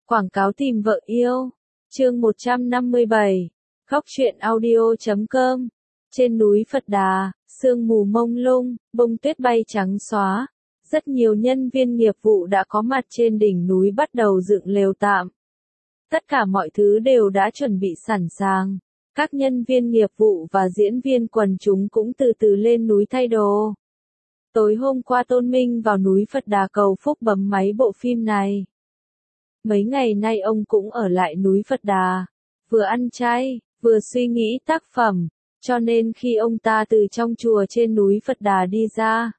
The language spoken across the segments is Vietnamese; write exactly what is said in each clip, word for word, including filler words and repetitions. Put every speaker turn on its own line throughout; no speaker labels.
Quảng cáo tìm vợ yêu. Chương một trăm năm mươi bảy. Góc truyện audio chấm com. Trên núi Phật Đà, sương mù mông lung, bông tuyết bay trắng xóa. Rất nhiều nhân viên nghiệp vụ đã có mặt trên đỉnh núi bắt đầu dựng lều tạm. Tất cả mọi thứ đều đã chuẩn bị sẵn sàng. Các nhân viên nghiệp vụ và diễn viên quần chúng cũng từ từ lên núi thay đồ. Tối hôm qua Tôn Minh vào núi Phật Đà cầu phúc bấm máy bộ phim này. Mấy ngày nay ông cũng ở lại núi Phật Đà, vừa ăn chay, vừa suy nghĩ tác phẩm, cho nên khi ông ta từ trong chùa trên núi Phật Đà đi ra,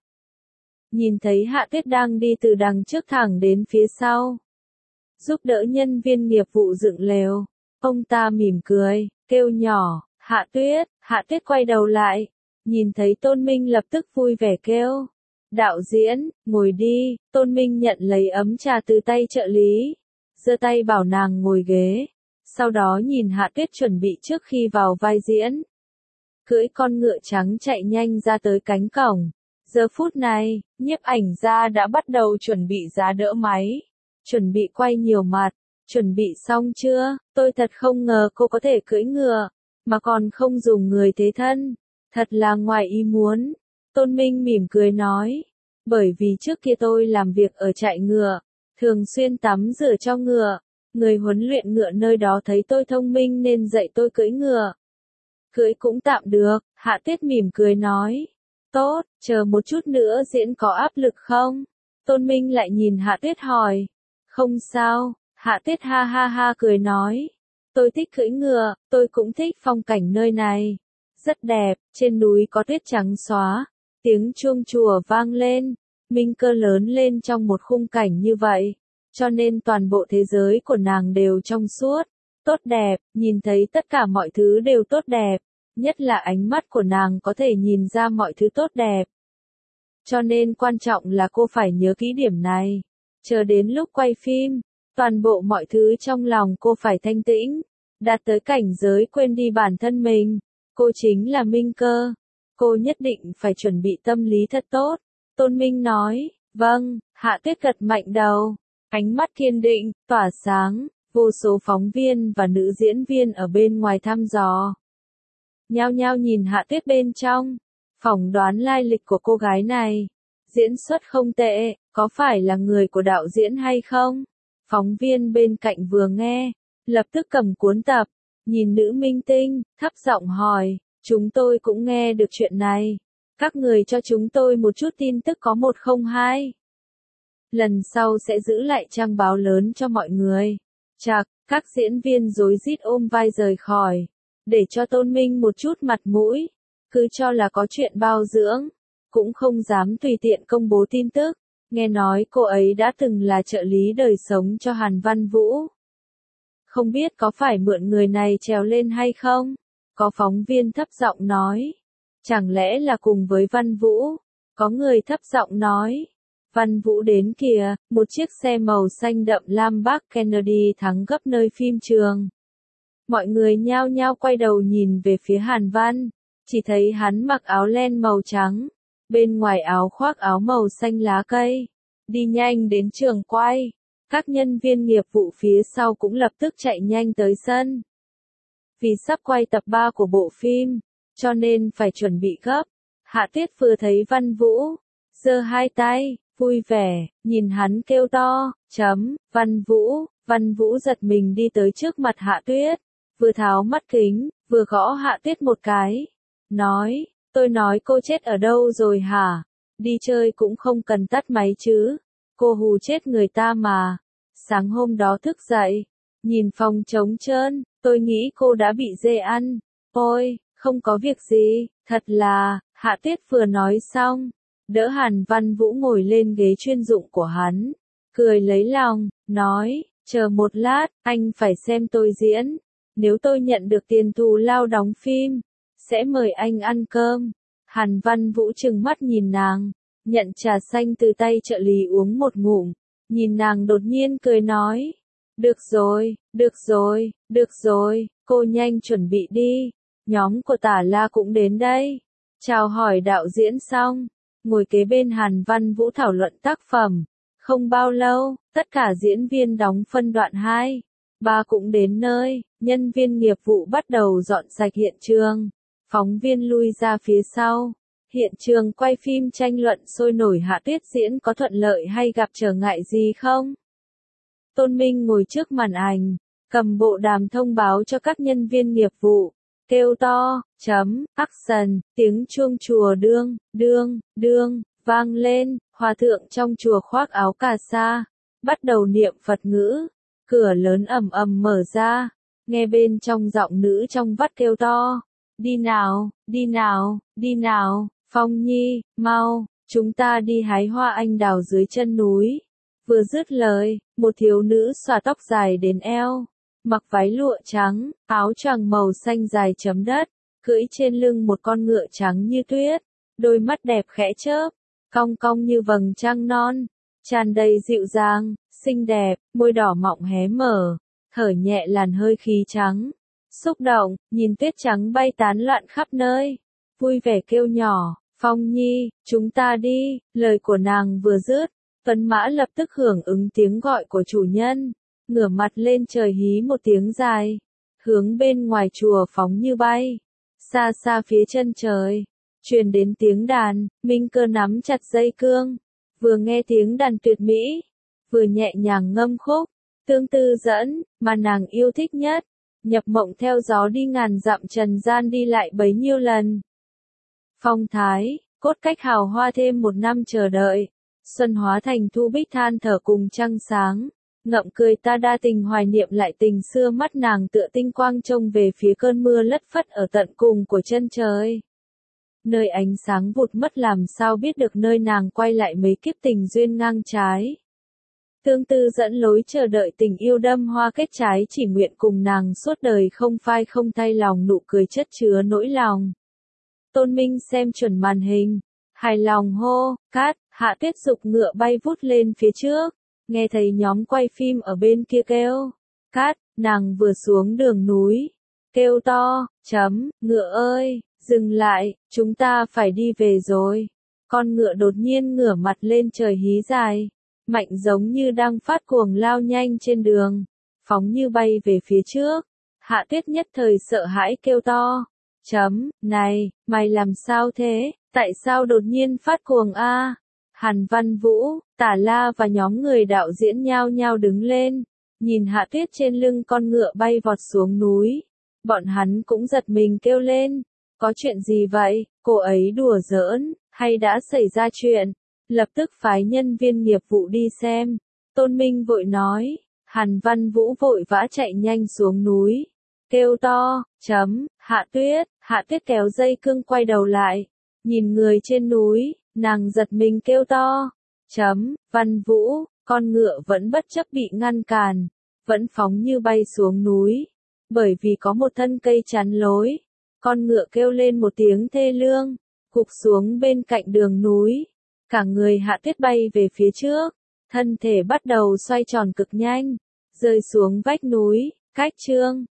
nhìn thấy Hạ Tuyết đang đi từ đằng trước thẳng đến phía sau, giúp đỡ nhân viên nghiệp vụ dựng lều. Ông ta mỉm cười, kêu nhỏ, Hạ Tuyết. Hạ Tuyết quay đầu lại, nhìn thấy Tôn Minh lập tức vui vẻ kêu, đạo diễn, ngồi đi. Tôn Minh nhận lấy ấm trà từ tay trợ lý, giơ tay bảo nàng ngồi ghế, sau đó nhìn Hạ Tuyết chuẩn bị trước khi vào vai diễn. Cưỡi con ngựa trắng chạy nhanh ra tới cánh cổng. Giờ phút này, nhiếp ảnh gia đã bắt đầu chuẩn bị giá đỡ máy, chuẩn bị quay nhiều mặt. Chuẩn bị xong chưa? Tôi thật không ngờ cô có thể cưỡi ngựa, mà còn không dùng người thế thân. Thật là ngoài ý muốn. Tôn Minh mỉm cười nói. Bởi vì trước kia tôi làm việc ở trại ngựa, thường xuyên tắm rửa cho ngựa. Người huấn luyện ngựa nơi đó thấy tôi thông minh nên dạy tôi cưỡi ngựa. Cưỡi cũng tạm được, Hạ Tuyết mỉm cười nói. Tốt, chờ một chút nữa diễn có áp lực không? Tôn Minh lại nhìn Hạ Tuyết hỏi. Không sao. Hạ Tuyết ha ha ha cười nói. Tôi thích cưỡi ngựa, tôi cũng thích phong cảnh nơi này. Rất đẹp, trên núi có tuyết trắng xóa. Tiếng chuông chùa vang lên. Minh Cơ lớn lên trong một khung cảnh như vậy. Cho nên toàn bộ thế giới của nàng đều trong suốt. Tốt đẹp, nhìn thấy tất cả mọi thứ đều tốt đẹp. Nhất là ánh mắt của nàng có thể nhìn ra mọi thứ tốt đẹp. Cho nên quan trọng là cô phải nhớ kỹ điểm này. Chờ đến lúc quay phim, toàn bộ mọi thứ trong lòng cô phải thanh tĩnh, đạt tới cảnh giới quên đi bản thân mình. Cô chính là Minh Cơ. Cô nhất định phải chuẩn bị tâm lý thật tốt. Tôn Minh nói, vâng. Hạ Tuyết gật mạnh đầu, ánh mắt kiên định, tỏa sáng. Vô số phóng viên và nữ diễn viên ở bên ngoài thăm dò, nhao nhao nhìn Hạ Tuyết bên trong, phỏng đoán lai lịch của cô gái này. Diễn xuất không tệ, có phải là người của đạo diễn hay không? Phóng viên bên cạnh vừa nghe, lập tức cầm cuốn tập, nhìn nữ minh tinh, thấp giọng hỏi, chúng tôi cũng nghe được chuyện này. Các người cho chúng tôi một chút tin tức có một không hai. Lần sau sẽ giữ lại trang báo lớn cho mọi người. Chạc, các diễn viên rối rít ôm vai rời khỏi, để cho Tôn Minh một chút mặt mũi, cứ cho là có chuyện bao dưỡng, cũng không dám tùy tiện công bố tin tức. Nghe nói cô ấy đã từng là trợ lý đời sống cho Hàn Văn Vũ. Không biết có phải mượn người này trèo lên hay không? Có phóng viên thấp giọng nói. Chẳng lẽ là cùng với Văn Vũ? Có người thấp giọng nói. Văn Vũ đến kìa, một chiếc xe màu xanh đậm lam bác Kennedy thắng gấp nơi phim trường. Mọi người nhao nhao quay đầu nhìn về phía Hàn Văn, chỉ thấy hắn mặc áo len màu trắng, bên ngoài áo khoác áo màu xanh lá cây, đi nhanh đến trường quay. Các nhân viên nghiệp vụ phía sau cũng lập tức chạy nhanh tới sân. Vì sắp quay tập ba của bộ phim, cho nên phải chuẩn bị gấp. Hạ Tuyết vừa thấy Văn Vũ, giơ hai tay, vui vẻ, nhìn hắn kêu to, chấm, Văn Vũ. Văn Vũ giật mình đi tới trước mặt Hạ Tuyết, vừa tháo mắt kính, vừa gõ Hạ Tuyết một cái, nói, tôi nói cô chết ở đâu rồi hả? Đi chơi cũng không cần tắt máy chứ, cô hù chết người ta mà. Sáng hôm đó thức dậy, nhìn phòng trống trơn, tôi nghĩ cô đã bị dê ăn. Ôi, không có việc gì, thật là. Hạ Tuyết vừa nói xong, đỡ Hàn Văn Vũ ngồi lên ghế chuyên dụng của hắn, cười lấy lòng, nói, chờ một lát, anh phải xem tôi diễn. Nếu tôi nhận được tiền thù lao đóng phim, sẽ mời anh ăn cơm. Hàn Văn Vũ trừng mắt nhìn nàng, nhận trà xanh từ tay trợ lý uống một ngụm, nhìn nàng đột nhiên cười nói, được rồi, được rồi, được rồi, cô nhanh chuẩn bị đi, nhóm của Tả La cũng đến đây. Chào hỏi đạo diễn xong, ngồi kế bên Hàn Văn Vũ thảo luận tác phẩm, Không bao lâu, tất cả diễn viên đóng phân đoạn hai, ba cũng đến nơi, nhân viên nghiệp vụ bắt đầu dọn sạch hiện trường. Phóng viên lui ra phía sau. Hiện trường quay phim tranh luận sôi nổi Hạ Tuyết diễn có thuận lợi hay gặp trở ngại gì không? Tôn Minh ngồi trước màn ảnh, cầm bộ đàm thông báo cho các nhân viên nghiệp vụ, kêu to, chấm, action, tiếng chuông chùa đương, đương, đương, vang lên, hòa thượng trong chùa khoác áo cà sa, bắt đầu niệm Phật ngữ, cửa lớn ầm ầm mở ra, nghe bên trong giọng nữ trong vắt kêu to, đi nào, đi nào, đi nào, Phong Nhi, mau, chúng ta đi hái hoa anh đào dưới chân núi. Vừa dứt lời, một thiếu nữ xõa tóc dài đến eo, mặc váy lụa trắng, áo choàng màu xanh dài chấm đất, cưỡi trên lưng một con ngựa trắng như tuyết, đôi mắt đẹp khẽ chớp, cong cong như vầng trăng non, tràn đầy dịu dàng, xinh đẹp, môi đỏ mọng hé mở, thở nhẹ làn hơi khí trắng, xúc động, nhìn tuyết trắng bay tán loạn khắp nơi, vui vẻ kêu nhỏ, Phong Nhi, chúng ta đi, lời của nàng vừa dứt. Tuấn Mã lập tức hưởng ứng tiếng gọi của chủ nhân, ngửa mặt lên trời hí một tiếng dài, hướng bên ngoài chùa phóng như bay. Xa xa phía chân trời, truyền đến tiếng đàn, Minh Cơ nắm chặt dây cương, vừa nghe tiếng đàn tuyệt mỹ, vừa nhẹ nhàng ngâm khúc, tương tư dẫn, mà nàng yêu thích nhất, nhập mộng theo gió đi ngàn dặm trần gian đi lại bấy nhiêu lần. Phong thái, cốt cách hào hoa thêm một năm chờ đợi. Xuân hóa thành thu bích than thở cùng trăng sáng, ngậm cười ta đa tình hoài niệm lại tình xưa mắt nàng tựa tinh quang trông về phía cơn mưa lất phất ở tận cùng của chân trời. Nơi ánh sáng vụt mất làm sao biết được nơi nàng quay lại mấy kiếp tình duyên ngang trái. Tương tư dẫn lối chờ đợi tình yêu đâm hoa kết trái chỉ nguyện cùng nàng suốt đời không phai không thay lòng nụ cười chất chứa nỗi lòng. Tôn Minh xem chuẩn màn hình, hài lòng hô, cát. Hạ Tuyết dục ngựa bay vút lên phía trước, nghe thấy nhóm quay phim ở bên kia kêu, cát, nàng vừa xuống đường núi, kêu to, chấm, ngựa ơi, dừng lại, chúng ta phải đi về rồi. Con ngựa đột nhiên ngửa mặt lên trời hí dài, mạnh giống như đang phát cuồng lao nhanh trên đường, phóng như bay về phía trước. Hạ Tuyết nhất thời sợ hãi kêu to, chấm, này, mày làm sao thế, tại sao đột nhiên phát cuồng a? Hàn Văn Vũ, Tả La và nhóm người đạo diễn nhao nhao đứng lên, nhìn Hạ Tuyết trên lưng con ngựa bay vọt xuống núi. Bọn hắn cũng giật mình kêu lên, có chuyện gì vậy, cô ấy đùa giỡn, hay đã xảy ra chuyện? Lập tức phái nhân viên nghiệp vụ đi xem. Tôn Minh vội nói, Hàn Văn Vũ vội vã chạy nhanh xuống núi, kêu to, chấm, Hạ Tuyết, Hạ Tuyết kéo dây cương quay đầu lại, nhìn người trên núi. Nàng giật mình kêu to, chấm, Văn Vũ, con ngựa vẫn bất chấp bị ngăn cản, vẫn phóng như bay xuống núi, bởi vì có một thân cây chắn lối, con ngựa kêu lên một tiếng thê lương, gục xuống bên cạnh đường núi, cả người Hạ Tuyết bay về phía trước, thân thể bắt đầu xoay tròn cực nhanh, rơi xuống vách núi, cách chương.